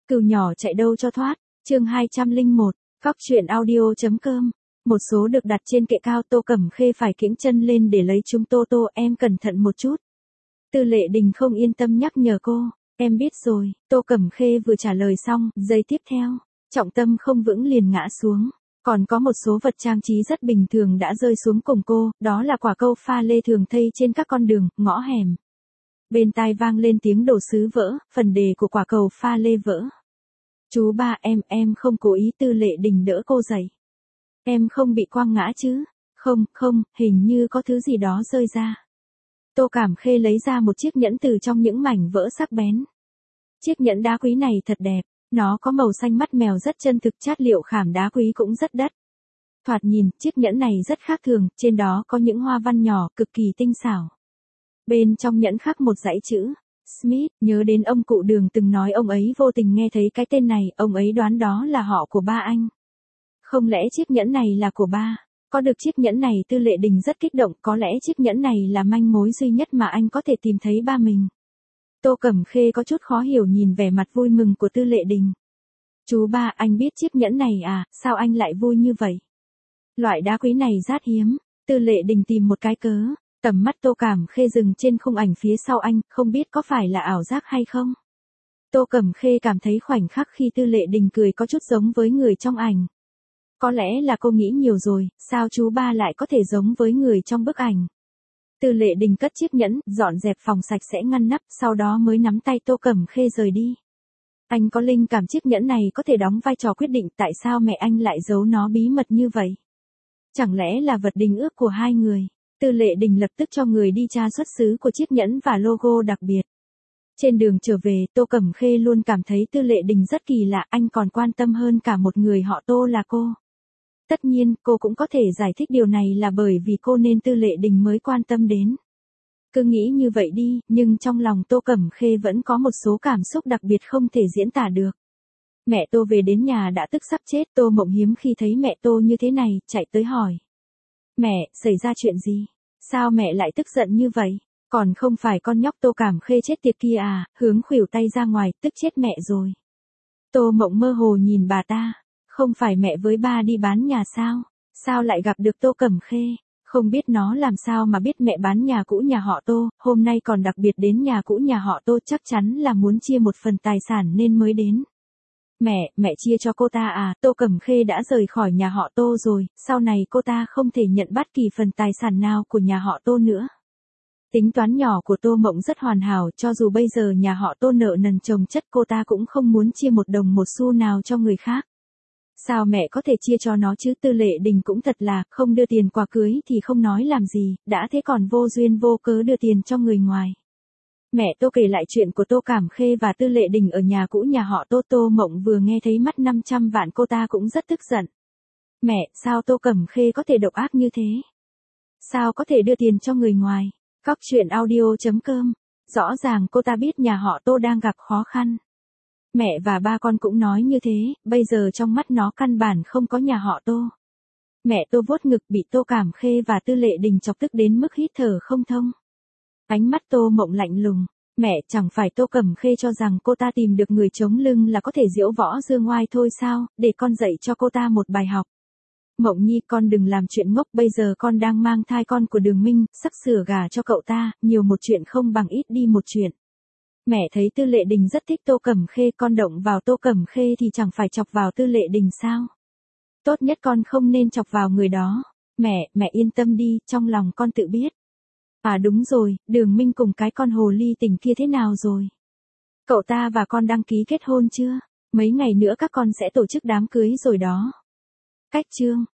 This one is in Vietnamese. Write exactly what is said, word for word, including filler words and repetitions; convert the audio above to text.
Cừu nhỏ chạy đâu cho thoát, chương hai trăm lẻ một, Cóc truyện audio.com. Một số được đặt trên kệ cao. Tô Cẩm Khê phải kiễng chân lên để lấy chúng. Tô Tô, em cẩn thận một chút. Tư Lệ Đình không yên tâm nhắc nhở cô. Em biết rồi. Tô Cẩm Khê vừa trả lời xong, giây tiếp theo, trọng tâm không vững liền ngã xuống. Còn có một số vật trang trí rất bình thường đã rơi xuống cùng cô, đó là quả câu pha lê thường thấy trên các con đường, ngõ hẻm. Bên tai vang lên tiếng đồ sứ vỡ, phần đề của quả cầu pha lê vỡ. Chú ba, em, em không cố ý. Tư Lệ Đình đỡ cô dậy. Em không bị quăng ngã chứ? Không, không, hình như có thứ gì đó rơi ra. Tô Cẩm Khê lấy ra một chiếc nhẫn từ trong những mảnh vỡ sắc bén. Chiếc nhẫn đá quý này thật đẹp, nó có màu xanh mắt mèo rất chân thực, chất liệu khảm đá quý cũng rất đắt. Thoạt nhìn, chiếc nhẫn này rất khác thường, trên đó có những hoa văn nhỏ, cực kỳ tinh xảo. Bên trong nhẫn khắc một dãy chữ Smith, nhớ đến ông cụ Đường từng nói ông ấy vô tình nghe thấy cái tên này, ông ấy đoán đó là họ của ba anh. Không lẽ chiếc nhẫn này là của ba? Có được chiếc nhẫn này Tư Lệ Đình rất kích động, có lẽ chiếc nhẫn này là manh mối duy nhất mà anh có thể tìm thấy ba mình. Tô Cẩm Khê có chút khó hiểu nhìn vẻ mặt vui mừng của Tư Lệ Đình. Chú ba, anh biết chiếc nhẫn này à, sao anh lại vui như vậy? Loại đá quý này rất hiếm. Tư Lệ Đình tìm một cái cớ. Tầm mắt Tô Cẩm Khê dừng trên khung ảnh phía sau anh, không biết có phải là ảo giác hay không? Tô Cẩm Khê cảm thấy khoảnh khắc khi Tư Lệ Đình cười có chút giống với người trong ảnh. Có lẽ là cô nghĩ nhiều rồi, sao chú ba lại có thể giống với người trong bức ảnh? Tư Lệ Đình cất chiếc nhẫn, dọn dẹp phòng sạch sẽ ngăn nắp, sau đó mới nắm tay Tô Cẩm Khê rời đi. Anh có linh cảm chiếc nhẫn này có thể đóng vai trò quyết định tại sao mẹ anh lại giấu nó bí mật như vậy. Chẳng lẽ là vật đính ước của hai người? Tư Lệ Đình lập tức cho người đi tra xuất xứ của chiếc nhẫn và logo đặc biệt. Trên đường trở về, Tô Cẩm Khê luôn cảm thấy Tư Lệ Đình rất kỳ lạ, anh còn quan tâm hơn cả một người họ Tô là cô. Tất nhiên, cô cũng có thể giải thích điều này là bởi vì cô nên Tư Lệ Đình mới quan tâm đến. Cứ nghĩ như vậy đi, nhưng trong lòng Tô Cẩm Khê vẫn có một số cảm xúc đặc biệt không thể diễn tả được. Mẹ Tô về đến nhà đã tức sắp chết, Tô Mộng hiếm khi thấy mẹ Tô như thế này, chạy tới hỏi. Mẹ, xảy ra chuyện gì? Sao mẹ lại tức giận như vậy? Còn không phải con nhóc Tô Cẩm Khê chết tiệt kia à, hướng khuỷu tay ra ngoài, tức chết mẹ rồi. Tô Mộng mơ hồ nhìn bà ta. Không phải mẹ với ba đi bán nhà sao? Sao lại gặp được Tô Cẩm Khê? Không biết nó làm sao mà biết mẹ bán nhà cũ nhà họ Tô, hôm nay còn đặc biệt đến nhà cũ nhà họ Tô, chắc chắn là muốn chia một phần tài sản nên mới đến. Mẹ, mẹ chia cho cô ta à? Tô Cẩm Khê đã rời khỏi nhà họ Tô rồi, sau này cô ta không thể nhận bất kỳ phần tài sản nào của nhà họ Tô nữa. Tính toán nhỏ của Tô Mộng rất hoàn hảo, cho dù bây giờ nhà họ Tô nợ nần chồng chất cô ta cũng không muốn chia một đồng một xu nào cho người khác. Sao mẹ có thể chia cho nó chứ? Tư Lệ Đình cũng thật là, không đưa tiền quà cưới thì không nói làm gì, đã thế còn vô duyên vô cớ đưa tiền cho người ngoài. Mẹ Tô kể lại chuyện của Tô Cẩm Khê và Tư Lệ Đình ở nhà cũ nhà họ Tô. Tô Mộng vừa nghe thấy mất năm trăm vạn cô ta cũng rất tức giận. Mẹ, sao Tô Cẩm Khê có thể độc ác như thế? Sao có thể đưa tiền cho người ngoài? Cóc truyện audio.com. Rõ ràng cô ta biết nhà họ Tô đang gặp khó khăn. Mẹ và ba con cũng nói như thế, bây giờ trong mắt nó căn bản không có nhà họ Tô. Mẹ Tô vuốt ngực, bị Tô Cẩm Khê và Tư Lệ Đình chọc tức đến mức hít thở không thông. Ánh mắt Tô Mộng lạnh lùng. Mẹ, chẳng phải Tô Cẩm Khê cho rằng cô ta tìm được người chống lưng là có thể diễu võ dương oai thôi sao, để con dạy cho cô ta một bài học. Mộng Nhi, con đừng làm chuyện ngốc, bây giờ con đang mang thai con của Đường Minh, sắp sửa gả cho cậu ta, nhiều một chuyện không bằng ít đi một chuyện. Mẹ thấy Tư Lệ Đình rất thích Tô Cẩm Khê, con động vào Tô Cẩm Khê thì chẳng phải chọc vào Tư Lệ Đình sao? Tốt nhất con không nên chọc vào người đó. Mẹ, mẹ yên tâm đi, trong lòng con tự biết. À đúng rồi, Đường Minh cùng cái con hồ ly tinh kia thế nào rồi? Cậu ta và con đăng ký kết hôn chưa? Mấy ngày nữa các con sẽ tổ chức đám cưới rồi đó. Cách chương.